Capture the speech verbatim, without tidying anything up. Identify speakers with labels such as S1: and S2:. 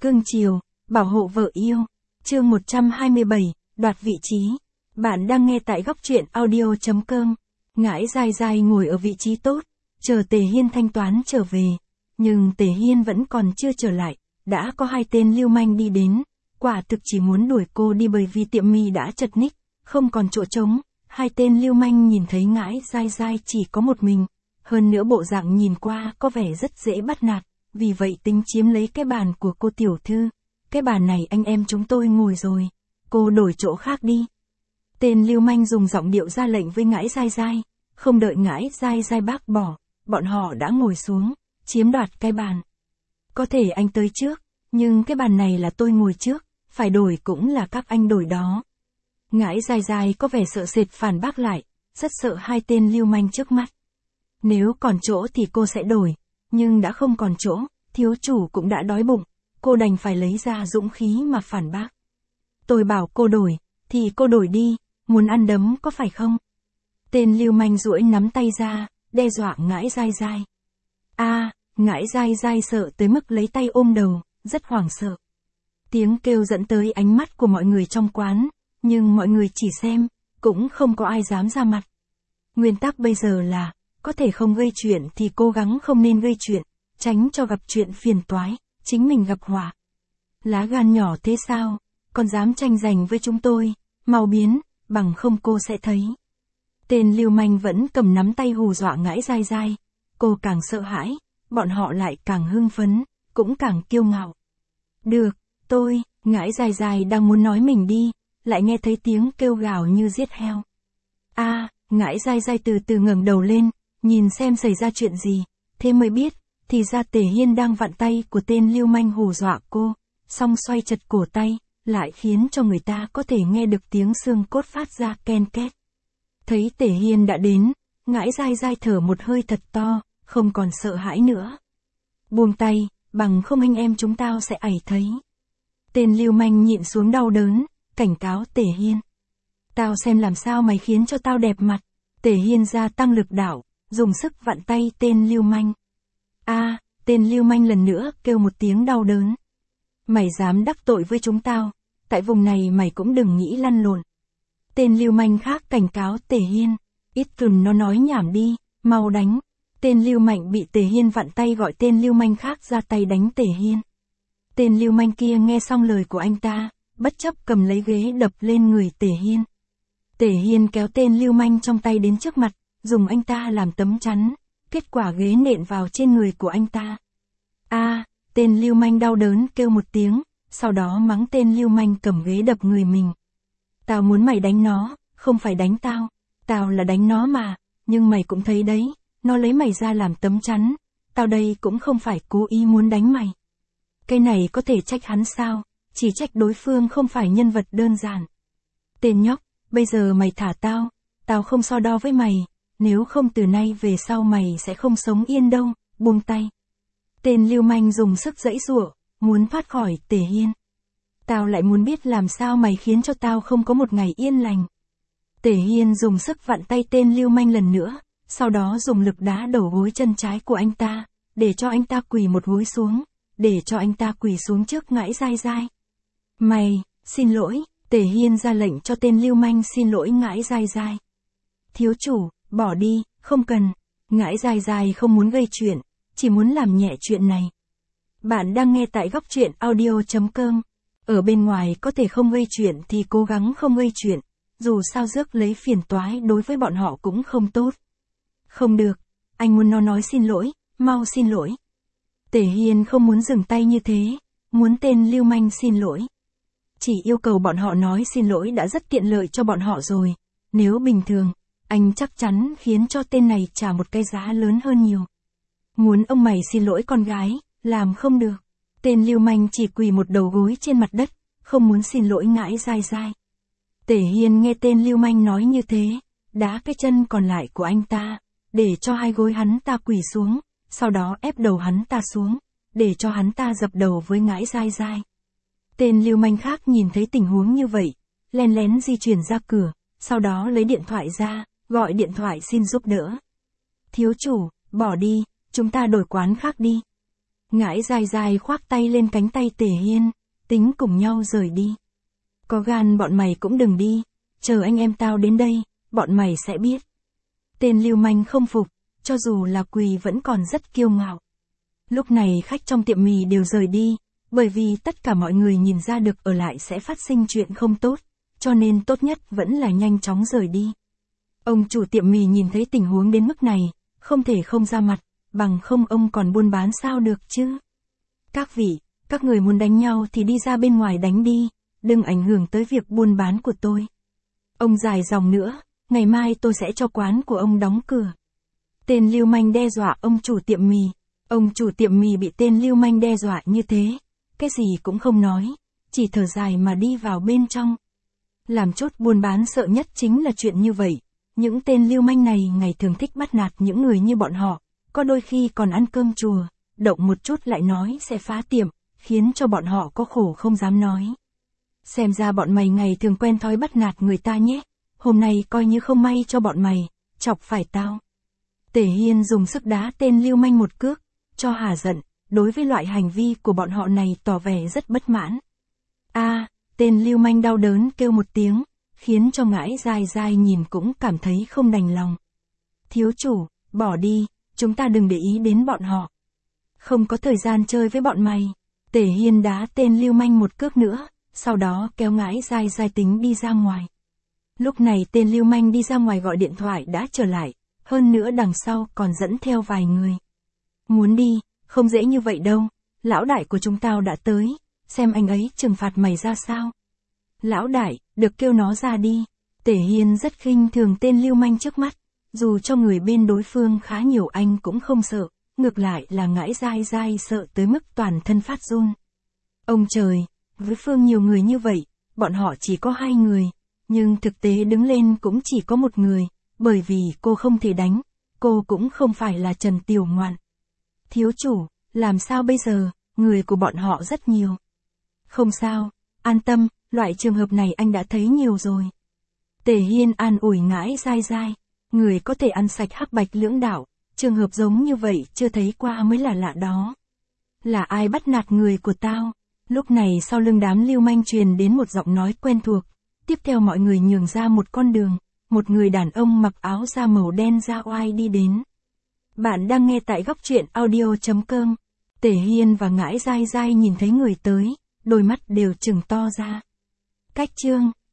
S1: Cưng chiều, bảo hộ vợ yêu. Chương một trăm hai mươi bảy, đoạt vị trí. Bạn đang nghe tại góc truyện audio chấm com. Ngãi dai dai ngồi ở vị trí tốt, chờ Tề Hiên thanh toán trở về. Nhưng Tề Hiên vẫn còn chưa trở lại, đã có hai tên lưu manh đi đến. Quả thực chỉ muốn đuổi cô đi bởi vì tiệm mì đã chật ních, không còn chỗ trống. Hai tên lưu manh nhìn thấy Ngãi dai dai chỉ có một mình. Hơn nữa bộ dạng nhìn qua có vẻ rất dễ bắt nạt, vì vậy tính chiếm lấy cái bàn của cô tiểu thư. Cái bàn này anh em chúng tôi ngồi rồi, cô đổi chỗ khác đi. Tên lưu manh dùng giọng điệu ra lệnh với Ngãi dai dai, không đợi Ngãi dai dai bác bỏ, bọn họ đã ngồi xuống, chiếm đoạt cái bàn. Có thể anh tới trước, nhưng cái bàn này là tôi ngồi trước, phải đổi cũng là các anh đổi đó. Ngãi dai dai có vẻ sợ sệt phản bác lại, rất sợ hai tên lưu manh trước mắt. Nếu còn chỗ thì cô sẽ đổi, nhưng đã không còn chỗ, thiếu chủ cũng đã đói bụng, cô đành phải lấy ra dũng khí mà phản bác. Tôi bảo cô đổi, thì cô đổi đi, muốn ăn đấm có phải không? Tên lưu manh duỗi nắm tay ra, đe dọa Ngãi dai dai. A, à, Ngãi dai dai sợ tới mức lấy tay ôm đầu, rất hoảng sợ. Tiếng kêu dẫn tới ánh mắt của mọi người trong quán, nhưng mọi người chỉ xem, cũng không có ai dám ra mặt. Nguyên tắc bây giờ là, có thể không gây chuyện thì cố gắng không nên gây chuyện, tránh cho gặp chuyện phiền toái, chính mình gặp họa. Lá gan nhỏ thế sao, còn dám tranh giành với chúng tôi, mau biến, bằng không cô sẽ thấy. Tên lưu manh vẫn cầm nắm tay hù dọa Ngãi dai dai, cô càng sợ hãi, bọn họ lại càng hưng phấn, cũng càng kiêu ngạo. Được, tôi, Ngãi dai dai đang muốn nói mình đi, lại nghe thấy tiếng kêu gào như giết heo. A, à, Ngãi dai dai từ từ ngẩng đầu lên, nhìn xem xảy ra chuyện gì, thế mới biết, thì ra Tề Hiên đang vặn tay của tên lưu manh hù dọa cô, xong xoay chật cổ tay, lại khiến cho người ta có thể nghe được tiếng xương cốt phát ra ken két. Thấy Tề Hiên đã đến, Ngãi dai dai thở một hơi thật to, không còn sợ hãi nữa. Buông tay, bằng không anh em chúng tao sẽ ảy thấy. Tên lưu manh nhịn xuống đau đớn, cảnh cáo Tề Hiên. Tao xem làm sao mày khiến cho tao đẹp mặt. Tề Hiên gia tăng lực đạo, dùng sức vặn tay tên lưu manh. A, à, tên lưu manh lần nữa kêu một tiếng đau đớn. Mày dám đắc tội với chúng tao, tại vùng này mày cũng đừng nghĩ lăn lộn. Tên lưu manh khác cảnh cáo Tề Hiên, ít cừm nó nói nhảm đi, mau đánh. Tên lưu manh bị Tề Hiên vặn tay gọi tên lưu manh khác ra tay đánh Tề Hiên. Tên lưu manh kia nghe xong lời của anh ta, bất chấp cầm lấy ghế đập lên người Tề Hiên. Tề Hiên kéo tên lưu manh trong tay đến trước mặt, dùng anh ta làm tấm chắn, kết quả ghế nện vào trên người của anh ta. A, à, tên lưu manh đau đớn kêu một tiếng, sau đó mắng tên lưu manh cầm ghế đập người mình. Tao muốn mày đánh nó, không phải đánh tao, tao là đánh nó mà, nhưng mày cũng thấy đấy, nó lấy mày ra làm tấm chắn, tao đây cũng không phải cố ý muốn đánh mày. Cái này có thể trách hắn sao, chỉ trách đối phương không phải nhân vật đơn giản. Tên nhóc, bây giờ mày thả tao, tao không so đo với mày, nếu không từ nay về sau mày sẽ không sống yên đâu, buông tay. Tên lưu manh dùng sức giãy giụa, muốn thoát khỏi Tề Hiên. Tao lại muốn biết làm sao mày khiến cho tao không có một ngày yên lành. Tề Hiên dùng sức vặn tay tên lưu manh lần nữa, sau đó dùng lực đá đầu gối chân trái của anh ta, để cho anh ta quỳ một gối xuống, để cho anh ta quỳ xuống trước Ngãi dai dai. Mày, xin lỗi, Tề Hiên ra lệnh cho tên lưu manh xin lỗi Ngãi dai dai. Thiếu chủ, bỏ đi, không cần. Ngãi dai dai không muốn gây chuyện, chỉ muốn làm nhẹ chuyện này. Bạn đang nghe tại góc truyện audio chấm com. Ở bên ngoài có thể không gây chuyện thì cố gắng không gây chuyện, dù sao rước lấy phiền toái đối với bọn họ cũng không tốt. Không được, anh muốn nó nói xin lỗi, mau xin lỗi. Tề Hiên không muốn dừng tay như thế, muốn tên lưu manh xin lỗi. Chỉ yêu cầu bọn họ nói xin lỗi đã rất tiện lợi cho bọn họ rồi, nếu bình thường, anh chắc chắn khiến cho tên này trả một cái giá lớn hơn nhiều. Muốn ông mày xin lỗi con gái, làm không được. Tên lưu manh chỉ quỳ một đầu gối trên mặt đất, không muốn xin lỗi Ngãi dai dai. Tề Hiên nghe tên lưu manh nói như thế, đá cái chân còn lại của anh ta, để cho hai gối hắn ta quỳ xuống, sau đó ép đầu hắn ta xuống, để cho hắn ta dập đầu với Ngãi dai dai. Tên lưu manh khác nhìn thấy tình huống như vậy, len lén di chuyển ra cửa, sau đó lấy điện thoại ra, gọi điện thoại xin giúp đỡ. Thiếu chủ, bỏ đi, chúng ta đổi quán khác đi. Ngãi dai dai khoác tay lên cánh tay Tề Hiên, tính cùng nhau rời đi. Có gan bọn mày cũng đừng đi, chờ anh em tao đến đây, bọn mày sẽ biết. Tên lưu manh không phục, cho dù là quỳ vẫn còn rất kiêu ngạo. Lúc này khách trong tiệm mì đều rời đi, bởi vì tất cả mọi người nhìn ra được ở lại sẽ phát sinh chuyện không tốt, cho nên tốt nhất vẫn là nhanh chóng rời đi. Ông chủ tiệm mì nhìn thấy tình huống đến mức này, không thể không ra mặt, bằng không ông còn buôn bán sao được chứ. Các vị, các người muốn đánh nhau thì đi ra bên ngoài đánh đi, đừng ảnh hưởng tới việc buôn bán của tôi. Ông dài dòng nữa, ngày mai tôi sẽ cho quán của ông đóng cửa. Tên lưu manh đe dọa ông chủ tiệm mì. Ông chủ tiệm mì bị tên lưu manh đe dọa như thế, cái gì cũng không nói, chỉ thở dài mà đi vào bên trong. Làm chốt buôn bán sợ nhất chính là chuyện như vậy. Những tên lưu manh này ngày thường thích bắt nạt những người như bọn họ, có đôi khi còn ăn cơm chùa, động một chút lại nói sẽ phá tiệm, khiến cho bọn họ có khổ không dám nói. Xem ra bọn mày ngày thường quen thói bắt nạt người ta nhé, hôm nay coi như không may cho bọn mày, chọc phải tao. Tề Hiên dùng sức đá tên lưu manh một cước, cho hả giận, đối với loại hành vi của bọn họ này tỏ vẻ rất bất mãn. A, tên lưu manh đau đớn kêu một tiếng, khiến cho Ngãi dai dai nhìn cũng cảm thấy không đành lòng. Thiếu chủ, bỏ đi, chúng ta đừng để ý đến bọn họ. Không có thời gian chơi với bọn mày. Tề Hiên đá tên lưu manh một cước nữa, sau đó kéo Ngãi dai dai tính đi ra ngoài. Lúc này tên lưu manh đi ra ngoài gọi điện thoại đã trở lại, hơn nữa đằng sau còn dẫn theo vài người. Muốn đi, không dễ như vậy đâu, lão đại của chúng tao đã tới, xem anh ấy trừng phạt mày ra sao. Lão đại, được kêu nó ra đi. Tề Hiên rất khinh thường tên lưu manh trước mắt, dù cho người bên đối phương khá nhiều anh cũng không sợ, ngược lại là Ngãi dai dai sợ tới mức toàn thân phát run. Ông trời, với phương nhiều người như vậy, bọn họ chỉ có hai người, nhưng thực tế đứng lên cũng chỉ có một người, bởi vì cô không thể đánh, cô cũng không phải là Trần Tiểu Ngoạn. Thiếu chủ, làm sao bây giờ, người của bọn họ rất nhiều. Không sao, an tâm, loại trường hợp này anh đã thấy nhiều rồi. Tề Hiên an ủi Ngãi dai dai, người có thể ăn sạch hắc bạch lưỡng đạo, trường hợp giống như vậy chưa thấy qua mới là lạ đó. Là ai bắt nạt người của tao? Lúc này sau lưng đám lưu manh truyền đến một giọng nói quen thuộc, tiếp theo mọi người nhường ra một con đường, một người đàn ông mặc áo da màu đen da oai đi đến. Bạn đang nghe tại góc truyện audio chấm com. Tề Hiên và Ngãi dai dai nhìn thấy người tới, đôi mắt đều trừng to ra. Cách chương